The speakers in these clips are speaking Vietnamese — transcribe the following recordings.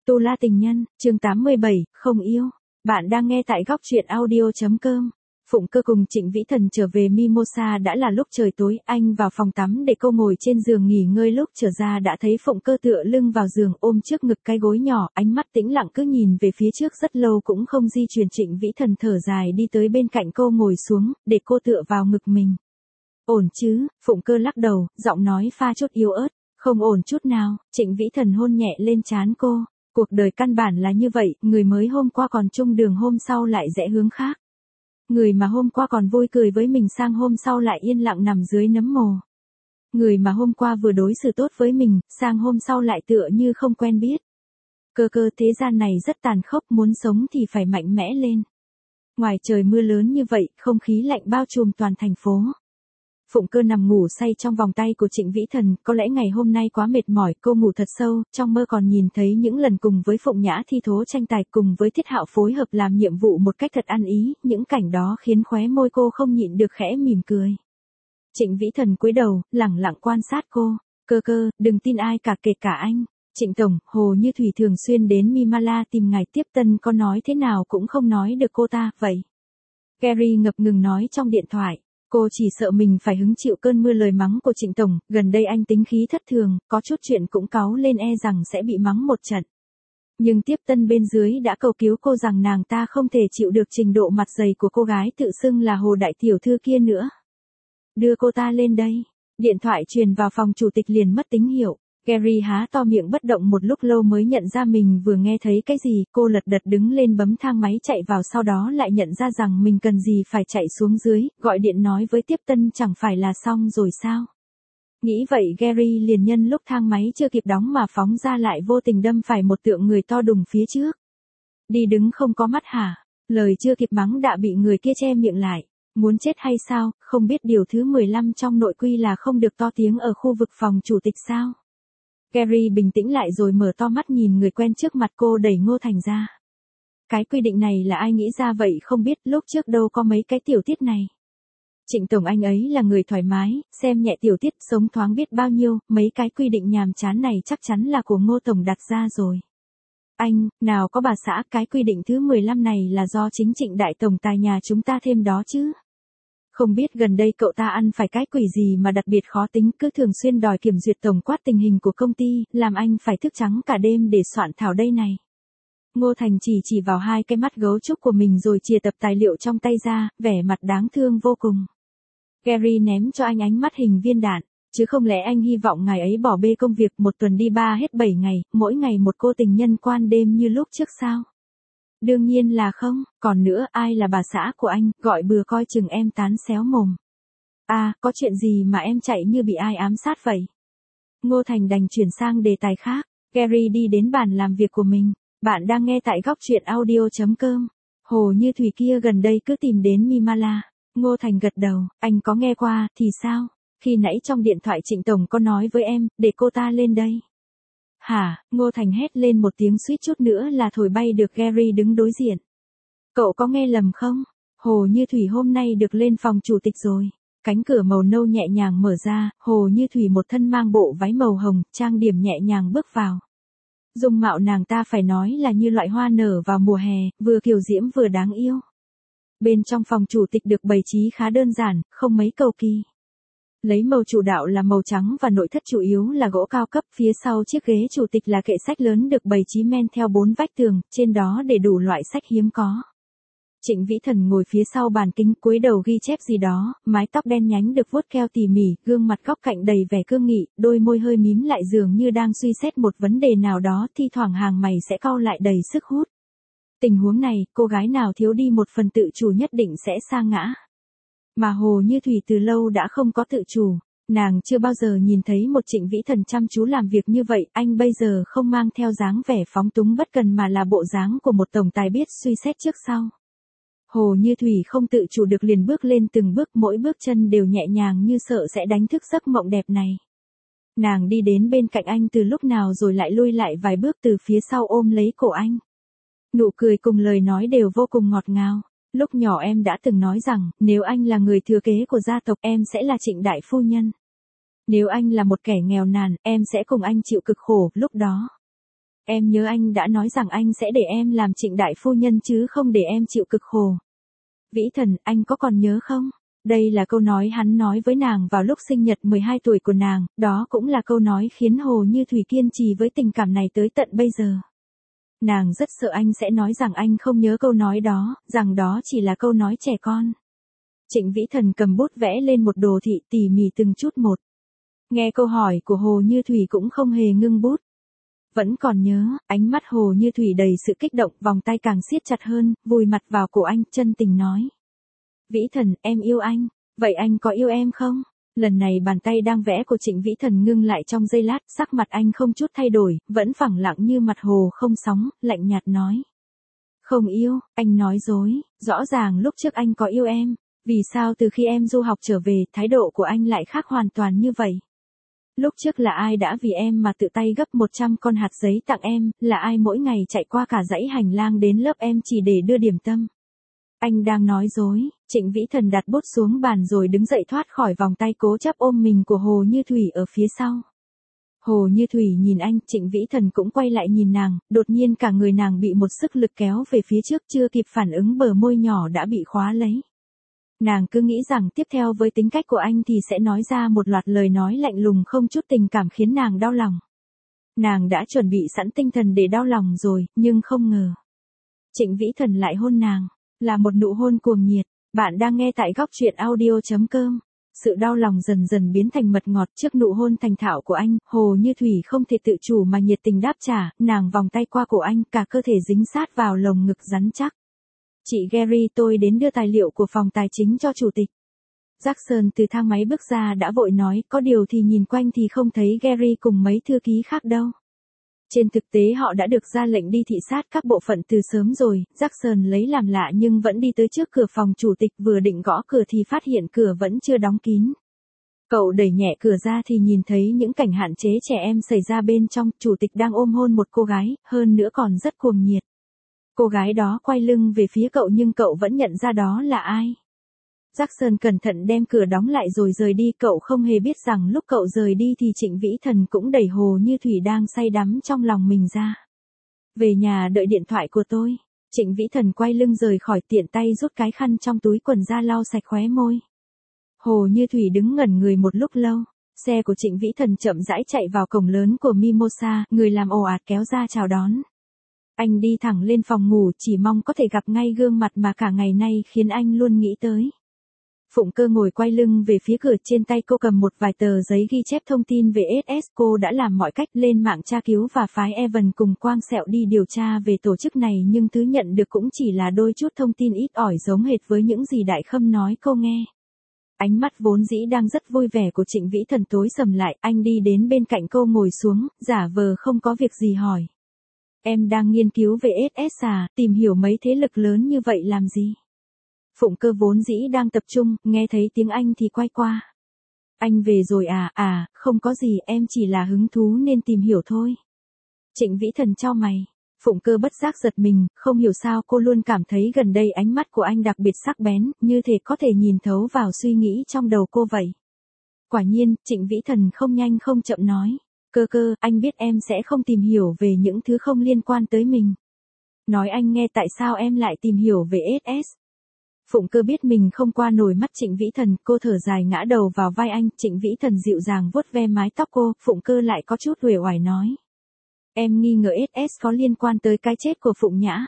Tu La Tình Nhân, chương 87, không yêu. Bạn đang nghe tại góc truyện audio.com. Phụng Cơ cùng Trịnh Vĩ Thần trở về Mimosa đã là lúc trời tối, anh vào phòng tắm để cô ngồi trên giường nghỉ ngơi, lúc trở ra đã thấy Phụng Cơ tựa lưng vào giường ôm trước ngực cái gối nhỏ, ánh mắt tĩnh lặng cứ nhìn về phía trước rất lâu cũng không di chuyển. Trịnh Vĩ Thần thở dài đi tới bên cạnh cô ngồi xuống, để cô tựa vào ngực mình. Ổn chứ? Phụng Cơ lắc đầu, giọng nói pha chút yếu ớt. Không ổn chút nào. Trịnh Vĩ Thần hôn nhẹ lên trán cô. Cuộc đời căn bản là như vậy, người mới hôm qua còn chung đường hôm sau lại rẽ hướng khác. Người mà hôm qua còn vui cười với mình sang hôm sau lại yên lặng nằm dưới nấm mồ. Người mà hôm qua vừa đối xử tốt với mình, sang hôm sau lại tựa như không quen biết. Cơ thế gian này rất tàn khốc, muốn sống thì phải mạnh mẽ lên. Ngoài trời mưa lớn như vậy, không khí lạnh bao trùm toàn thành phố. Phụng Cơ nằm ngủ say trong vòng tay của Trịnh Vĩ Thần, có lẽ ngày hôm nay quá mệt mỏi, cô ngủ thật sâu, trong mơ còn nhìn thấy những lần cùng với Phụng Nhã thi thố tranh tài, cùng với Thiết Hạo phối hợp làm nhiệm vụ một cách thật ăn ý, những cảnh đó khiến khóe môi cô không nhịn được khẽ mỉm cười. Trịnh Vĩ Thần cúi đầu, lẳng lặng quan sát cô. Cơ, đừng tin ai cả, kể cả anh. Trịnh Tổng, Hồ Như Thủy thường xuyên đến Mimala tìm ngài, Tiếp Tân có nói thế nào cũng không nói được cô ta, vậy. Gary ngập ngừng nói trong điện thoại. Cô chỉ sợ mình phải hứng chịu cơn mưa lời mắng của Trịnh Tổng, gần đây anh tính khí thất thường, có chút chuyện cũng cáu lên, e rằng sẽ bị mắng một trận. Nhưng Tiếp Tân bên dưới đã cầu cứu cô rằng nàng ta không thể chịu được trình độ mặt dày của cô gái tự xưng là Hồ đại tiểu thư kia nữa. Đưa cô ta lên đây. Điện thoại truyền vào phòng chủ tịch liền mất tín hiệu. Gary há to miệng bất động một lúc lâu mới nhận ra mình vừa nghe thấy cái gì, cô lật đật đứng lên bấm thang máy chạy vào, sau đó lại nhận ra rằng mình cần gì phải chạy xuống dưới, gọi điện nói với Tiếp Tân chẳng phải là xong rồi sao. Nghĩ vậy Gary liền nhân lúc thang máy chưa kịp đóng mà phóng ra, lại vô tình đâm phải một tượng người to đùng phía trước. Đi đứng không có mắt hả? Lời chưa kịp mắng đã bị người kia che miệng lại. Muốn chết hay sao, không biết điều thứ 15 trong nội quy là không được to tiếng ở khu vực phòng chủ tịch sao? Gary bình tĩnh lại rồi mở to mắt nhìn người quen trước mặt cô, đẩy Ngô Thành ra. Cái quy định này là ai nghĩ ra vậy không biết, lúc trước đâu có mấy cái tiểu tiết này. Trịnh Tổng anh ấy là người thoải mái, xem nhẹ tiểu tiết, sống thoáng biết bao nhiêu, mấy cái quy định nhàm chán này chắc chắn là của Ngô Tổng đặt ra rồi. Anh, nào có bà xã, cái quy định thứ 15 này là do chính Trịnh Đại Tổng tài nhà chúng ta thêm đó chứ. Không biết gần đây cậu ta ăn phải cái quỷ gì mà đặc biệt khó tính, cứ thường xuyên đòi kiểm duyệt tổng quát tình hình của công ty, làm anh phải thức trắng cả đêm để soạn thảo đây này. Ngô Thành chỉ vào hai cái mắt gấu trúc của mình rồi chìa tập tài liệu trong tay ra, vẻ mặt đáng thương vô cùng. Gary ném cho anh ánh mắt hình viên đạn, chứ không lẽ anh hy vọng ngài ấy bỏ bê công việc, một tuần đi 3 hết 7 ngày, mỗi ngày một cô tình nhân quan đêm như lúc trước sao? Đương nhiên là không, còn nữa ai là bà xã của anh, gọi bừa coi chừng em tán xéo mồm. À, có chuyện gì mà em chạy như bị ai ám sát vậy? Ngô Thành đành chuyển sang đề tài khác. Gary đi đến bàn làm việc của mình. Bạn đang nghe tại góc truyện audio.com. Hồ Như Thủy kia gần đây cứ tìm đến Mimala. Ngô Thành gật đầu, anh có nghe qua, thì sao? Khi nãy trong điện thoại Trịnh Tổng có nói với em, để cô ta lên đây. Hả? Ngô Thành hét lên một tiếng suýt chút nữa là thổi bay được Gary đứng đối diện. Cậu có nghe lầm không? Hồ Như Thủy hôm nay được lên phòng chủ tịch rồi. Cánh cửa màu nâu nhẹ nhàng mở ra, Hồ Như Thủy một thân mang bộ váy màu hồng, trang điểm nhẹ nhàng bước vào. Dung mạo nàng ta phải nói là như loại hoa nở vào mùa hè, vừa kiều diễm vừa đáng yêu. Bên trong phòng chủ tịch được bày trí khá đơn giản, không mấy cầu kỳ. Lấy màu chủ đạo là màu trắng và nội thất chủ yếu là gỗ cao cấp, phía sau chiếc ghế chủ tịch là kệ sách lớn được bày trí men theo 4 vách tường, trên đó để đủ loại sách hiếm có. Trịnh Vĩ Thần ngồi phía sau bàn kính cúi đầu ghi chép gì đó, mái tóc đen nhánh được vuốt keo tỉ mỉ, gương mặt góc cạnh đầy vẻ cương nghị, đôi môi hơi mím lại dường như đang suy xét một vấn đề nào đó, thi thoảng hàng mày sẽ cau lại đầy sức hút. Tình huống này, cô gái nào thiếu đi một phần tự chủ nhất định sẽ sa ngã. Mà Hồ Như Thủy từ lâu đã không có tự chủ, nàng chưa bao giờ nhìn thấy một Trịnh Vĩ Thần chăm chú làm việc như vậy, anh bây giờ không mang theo dáng vẻ phóng túng bất cần mà là bộ dáng của một tổng tài biết suy xét trước sau. Hồ Như Thủy không tự chủ được liền bước lên từng bước, mỗi bước chân đều nhẹ nhàng như sợ sẽ đánh thức giấc mộng đẹp này. Nàng đi đến bên cạnh anh từ lúc nào rồi lại lui lại vài bước từ phía sau ôm lấy cổ anh. Nụ cười cùng lời nói đều vô cùng ngọt ngào. Lúc nhỏ em đã từng nói rằng, nếu anh là người thừa kế của gia tộc em sẽ là Trịnh đại phu nhân. Nếu anh là một kẻ nghèo nàn, em sẽ cùng anh chịu cực khổ, lúc đó. Em nhớ anh đã nói rằng anh sẽ để em làm Trịnh đại phu nhân chứ không để em chịu cực khổ. Vĩ Thần, anh có còn nhớ không? Đây là câu nói hắn nói với nàng vào lúc sinh nhật 12 tuổi của nàng, đó cũng là câu nói khiến Hồ Như Thủy kiên trì với tình cảm này tới tận bây giờ. Nàng rất sợ anh sẽ nói rằng anh không nhớ câu nói đó, rằng đó chỉ là câu nói trẻ con. Trịnh Vĩ Thần cầm bút vẽ lên một đồ thị tỉ mỉ từng chút một. Nghe câu hỏi của Hồ Như Thủy cũng không hề ngưng bút. Vẫn còn nhớ, ánh mắt Hồ Như Thủy đầy sự kích động, vòng tay càng siết chặt hơn, vùi mặt vào cổ anh, chân tình nói. Vĩ Thần, em yêu anh, vậy anh có yêu em không? Lần này bàn tay đang vẽ của Trịnh Vĩ Thần ngưng lại trong giây lát, sắc mặt anh không chút thay đổi, vẫn phẳng lặng như mặt hồ không sóng, lạnh nhạt nói. Không yêu, anh nói dối, rõ ràng lúc trước anh có yêu em, vì sao từ khi em du học trở về, thái độ của anh lại khác hoàn toàn như vậy? Lúc trước là ai đã vì em mà tự tay gấp 100 con hạt giấy tặng em, là ai mỗi ngày chạy qua cả dãy hành lang đến lớp em chỉ để đưa điểm tâm? Anh đang nói dối. Trịnh Vĩ Thần đặt bút xuống bàn rồi đứng dậy thoát khỏi vòng tay cố chấp ôm mình của Hồ Như Thủy ở phía sau. Hồ Như Thủy nhìn anh, Trịnh Vĩ Thần cũng quay lại nhìn nàng, đột nhiên cả người nàng bị một sức lực kéo về phía trước, chưa kịp phản ứng bờ môi nhỏ đã bị khóa lấy. Nàng cứ nghĩ rằng tiếp theo với tính cách của anh thì sẽ nói ra một loạt lời nói lạnh lùng không chút tình cảm khiến nàng đau lòng. Nàng đã chuẩn bị sẵn tinh thần để đau lòng rồi, nhưng không ngờ. Trịnh Vĩ Thần lại hôn nàng, là một nụ hôn cuồng nhiệt. Bạn đang nghe tại góc truyện audio.com. Sự đau lòng dần dần biến thành mật ngọt trước nụ hôn thành thạo của anh, Hồ Như Thủy không thể tự chủ mà nhiệt tình đáp trả, nàng vòng tay qua cổ anh, cả cơ thể dính sát vào lồng ngực rắn chắc. Chị Gary, tôi đến đưa tài liệu của phòng tài chính cho chủ tịch. Jackson từ thang máy bước ra đã vội nói, có điều thì nhìn quanh thì không thấy Gary cùng mấy thư ký khác đâu. Trên thực tế họ đã được ra lệnh đi thị sát các bộ phận từ sớm rồi, Jackson lấy làm lạ nhưng vẫn đi tới trước cửa phòng chủ tịch, vừa định gõ cửa thì phát hiện cửa vẫn chưa đóng kín. Cậu đẩy nhẹ cửa ra thì nhìn thấy những cảnh hạn chế trẻ em xảy ra bên trong, chủ tịch đang ôm hôn một cô gái, hơn nữa còn rất cuồng nhiệt. Cô gái đó quay lưng về phía cậu nhưng cậu vẫn nhận ra đó là ai. Jackson cẩn thận đem cửa đóng lại rồi rời đi, cậu không hề biết rằng lúc cậu rời đi thì Trịnh Vĩ Thần cũng đẩy Hồ Như Thủy đang say đắm trong lòng mình ra. Về nhà đợi điện thoại của tôi. Trịnh Vĩ Thần quay lưng rời khỏi, tiện tay rút cái khăn trong túi quần ra lau sạch khóe môi. Hồ Như Thủy đứng ngẩn người một lúc lâu. Xe của Trịnh Vĩ Thần chậm rãi chạy vào cổng lớn của Mimosa, người làm ồ ạt kéo ra chào đón. Anh đi thẳng lên phòng ngủ, chỉ mong có thể gặp ngay gương mặt mà cả ngày nay khiến anh luôn nghĩ tới. Phụng Cơ ngồi quay lưng về phía cửa, trên tay cô cầm một vài tờ giấy ghi chép thông tin về SS. Cô đã làm mọi cách lên mạng tra cứu và phái Evan cùng Quang Sẹo đi điều tra về tổ chức này, nhưng thứ nhận được cũng chỉ là đôi chút thông tin ít ỏi giống hệt với những gì Đại Khâm nói cô nghe. Ánh mắt vốn dĩ đang rất vui vẻ của Trịnh Vĩ Thần tối sầm lại, anh đi đến bên cạnh cô ngồi xuống, giả vờ không có việc gì hỏi. Em đang nghiên cứu về SS à, tìm hiểu mấy thế lực lớn như vậy làm gì? Phụng Cơ vốn dĩ đang tập trung, nghe thấy tiếng Anh thì quay qua. Anh về rồi à, không có gì, em chỉ là hứng thú nên tìm hiểu thôi. Trịnh Vĩ Thần chau mày. Phụng Cơ bất giác giật mình, không hiểu sao cô luôn cảm thấy gần đây ánh mắt của anh đặc biệt sắc bén, như thể có thể nhìn thấu vào suy nghĩ trong đầu cô vậy. Quả nhiên, Trịnh Vĩ Thần không nhanh không chậm nói. Cơ, anh biết em sẽ không tìm hiểu về những thứ không liên quan tới mình. Nói anh nghe tại sao em lại tìm hiểu về SS. Phụng Cơ biết mình không qua nổi mắt Trịnh Vĩ Thần, cô thở dài ngã đầu vào vai anh, Trịnh Vĩ Thần dịu dàng vuốt ve mái tóc cô, Phụng Cơ lại có chút uể oải nói. Em nghi ngờ SS có liên quan tới cái chết của Phụng Nhã.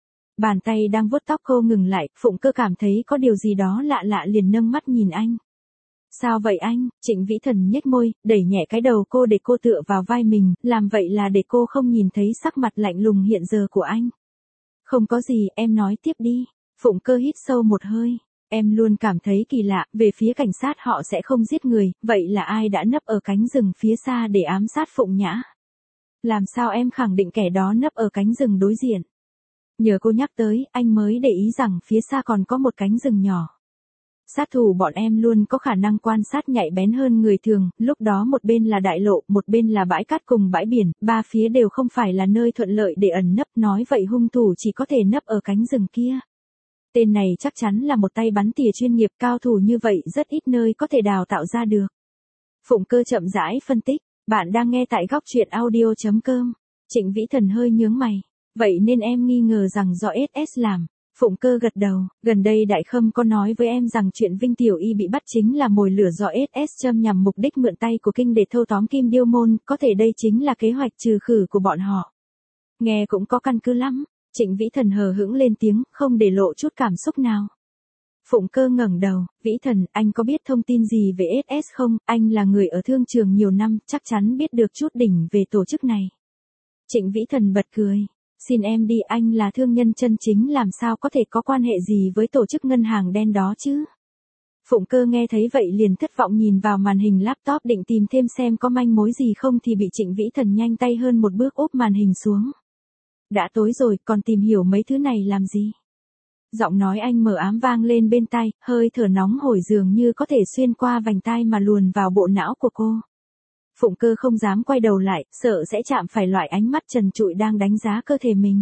Bàn tay đang vuốt tóc cô ngừng lại, Phụng Cơ cảm thấy có điều gì đó lạ lạ liền nâng mắt nhìn anh. Sao vậy anh? Trịnh Vĩ Thần nhếch môi, đẩy nhẹ cái đầu cô để cô tựa vào vai mình, làm vậy là để cô không nhìn thấy sắc mặt lạnh lùng hiện giờ của anh. Không có gì, em nói tiếp đi. Phụng Cơ hít sâu một hơi. Em luôn cảm thấy kỳ lạ, về phía cảnh sát họ sẽ không giết người, vậy là ai đã nấp ở cánh rừng phía xa để ám sát Phụng Nhã? Làm sao em khẳng định kẻ đó nấp ở cánh rừng đối diện? Nhờ cô nhắc tới, anh mới để ý rằng phía xa còn có một cánh rừng nhỏ. Sát thủ bọn em luôn có khả năng quan sát nhạy bén hơn người thường, lúc đó một bên là đại lộ, một bên là bãi cát cùng bãi biển, ba phía đều không phải là nơi thuận lợi để ẩn nấp, nói vậy hung thủ chỉ có thể nấp ở cánh rừng kia. Tên này chắc chắn là một tay bắn tỉa chuyên nghiệp, cao thủ như vậy rất ít nơi có thể đào tạo ra được. Phụng Cơ chậm rãi phân tích, bạn đang nghe tại góc truyện audio.com. Trịnh Vĩ Thần hơi nhướng mày. Vậy nên em nghi ngờ rằng do SS làm. Phụng Cơ gật đầu, gần đây Đại Khâm có nói với em rằng chuyện Vinh Tiểu Y bị bắt chính là mồi lửa do SS châm nhằm mục đích mượn tay của Kinh để thâu tóm Kim Điêu Môn, có thể đây chính là kế hoạch trừ khử của bọn họ. Nghe cũng có căn cứ lắm. Trịnh Vĩ Thần hờ hững lên tiếng, không để lộ chút cảm xúc nào. Phụng Cơ ngẩng đầu, Vĩ Thần, anh có biết thông tin gì về SS không? Anh là người ở thương trường nhiều năm, chắc chắn biết được chút đỉnh về tổ chức này. Trịnh Vĩ Thần bật cười. Xin em đi, anh là thương nhân chân chính làm sao có thể có quan hệ gì với tổ chức ngân hàng đen đó chứ? Phụng Cơ nghe thấy vậy liền thất vọng nhìn vào màn hình laptop định tìm thêm xem có manh mối gì không thì bị Trịnh Vĩ Thần nhanh tay hơn một bước úp màn hình xuống. Đã tối rồi, còn tìm hiểu mấy thứ này làm gì? Giọng nói anh mờ ám vang lên bên tai, hơi thở nóng hổi dường như có thể xuyên qua vành tai mà luồn vào bộ não của cô. Phụng Cơ không dám quay đầu lại, sợ sẽ chạm phải loại ánh mắt trần trụi đang đánh giá cơ thể mình.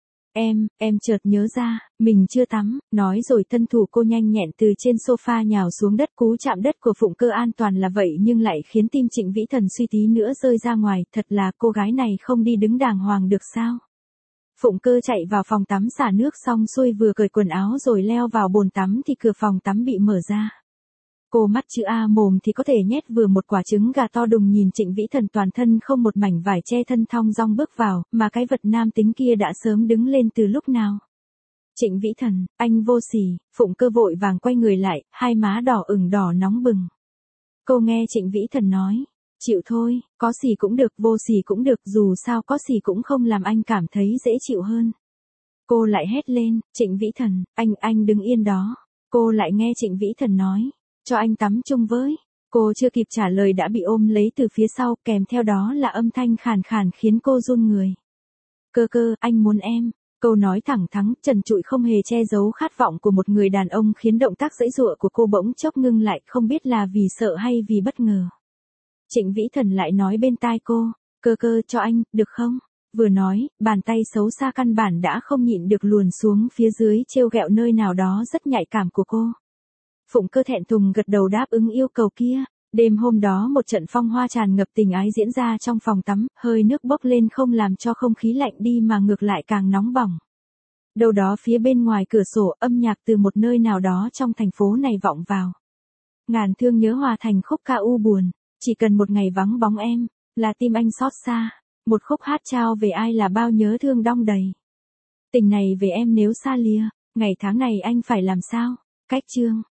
Em chợt nhớ ra, mình chưa tắm, nói rồi thân thủ cô nhanh nhẹn từ trên sofa nhào xuống đất, cú chạm đất của Phụng Cơ an toàn là vậy nhưng lại khiến tim Trịnh Vĩ Thần suy tí nữa rơi ra ngoài, thật là cô gái này không đi đứng đàng hoàng được sao? Phụng Cơ chạy vào phòng tắm xả nước xong xuôi vừa cởi quần áo rồi leo vào bồn tắm thì cửa phòng tắm bị mở ra. Cô mắt chữ A mồm thì có thể nhét vừa một quả trứng gà to đùng nhìn Trịnh Vĩ Thần toàn thân không một mảnh vải che thân thong dong bước vào, mà cái vật nam tính kia đã sớm đứng lên từ lúc nào. Trịnh Vĩ Thần, anh vô sỉ. Phụng Cơ vội vàng quay người lại, hai má đỏ ửng đỏ nóng bừng. Cô nghe Trịnh Vĩ Thần nói, chịu thôi, có sỉ cũng được, vô sỉ cũng được, dù sao có sỉ cũng không làm anh cảm thấy dễ chịu hơn. Cô lại hét lên, Trịnh Vĩ Thần, anh đứng yên đó. Cô lại nghe Trịnh Vĩ Thần nói, cho anh tắm chung với. Cô chưa kịp trả lời đã bị ôm lấy từ phía sau, kèm theo đó là âm thanh khàn khàn khiến cô run người. Cơ, anh muốn em. Câu nói thẳng thắn, trần trụi không hề che giấu khát vọng của một người đàn ông khiến động tác giãy giụa của cô bỗng chốc ngưng lại, không biết là vì sợ hay vì bất ngờ. Trịnh Vĩ Thần lại nói bên tai cô, cơ cho anh, được không? Vừa nói, bàn tay xấu xa căn bản đã không nhịn được luồn xuống phía dưới trêu ghẹo nơi nào đó rất nhạy cảm của cô. Phụng Cơ thẹn thùng gật đầu đáp ứng yêu cầu kia. Đêm hôm đó một trận phong hoa tràn ngập tình ái diễn ra trong phòng tắm, hơi nước bốc lên không làm cho không khí lạnh đi mà ngược lại càng nóng bỏng. Đâu đó phía bên ngoài cửa sổ âm nhạc từ một nơi nào đó trong thành phố này vọng vào. Ngàn thương nhớ hòa thành khúc ca u buồn, chỉ cần một ngày vắng bóng em, là tim anh xót xa, một khúc hát trao về ai là bao nhớ thương đong đầy. Tình này về em nếu xa lìa, ngày tháng này anh phải làm sao? Cách chương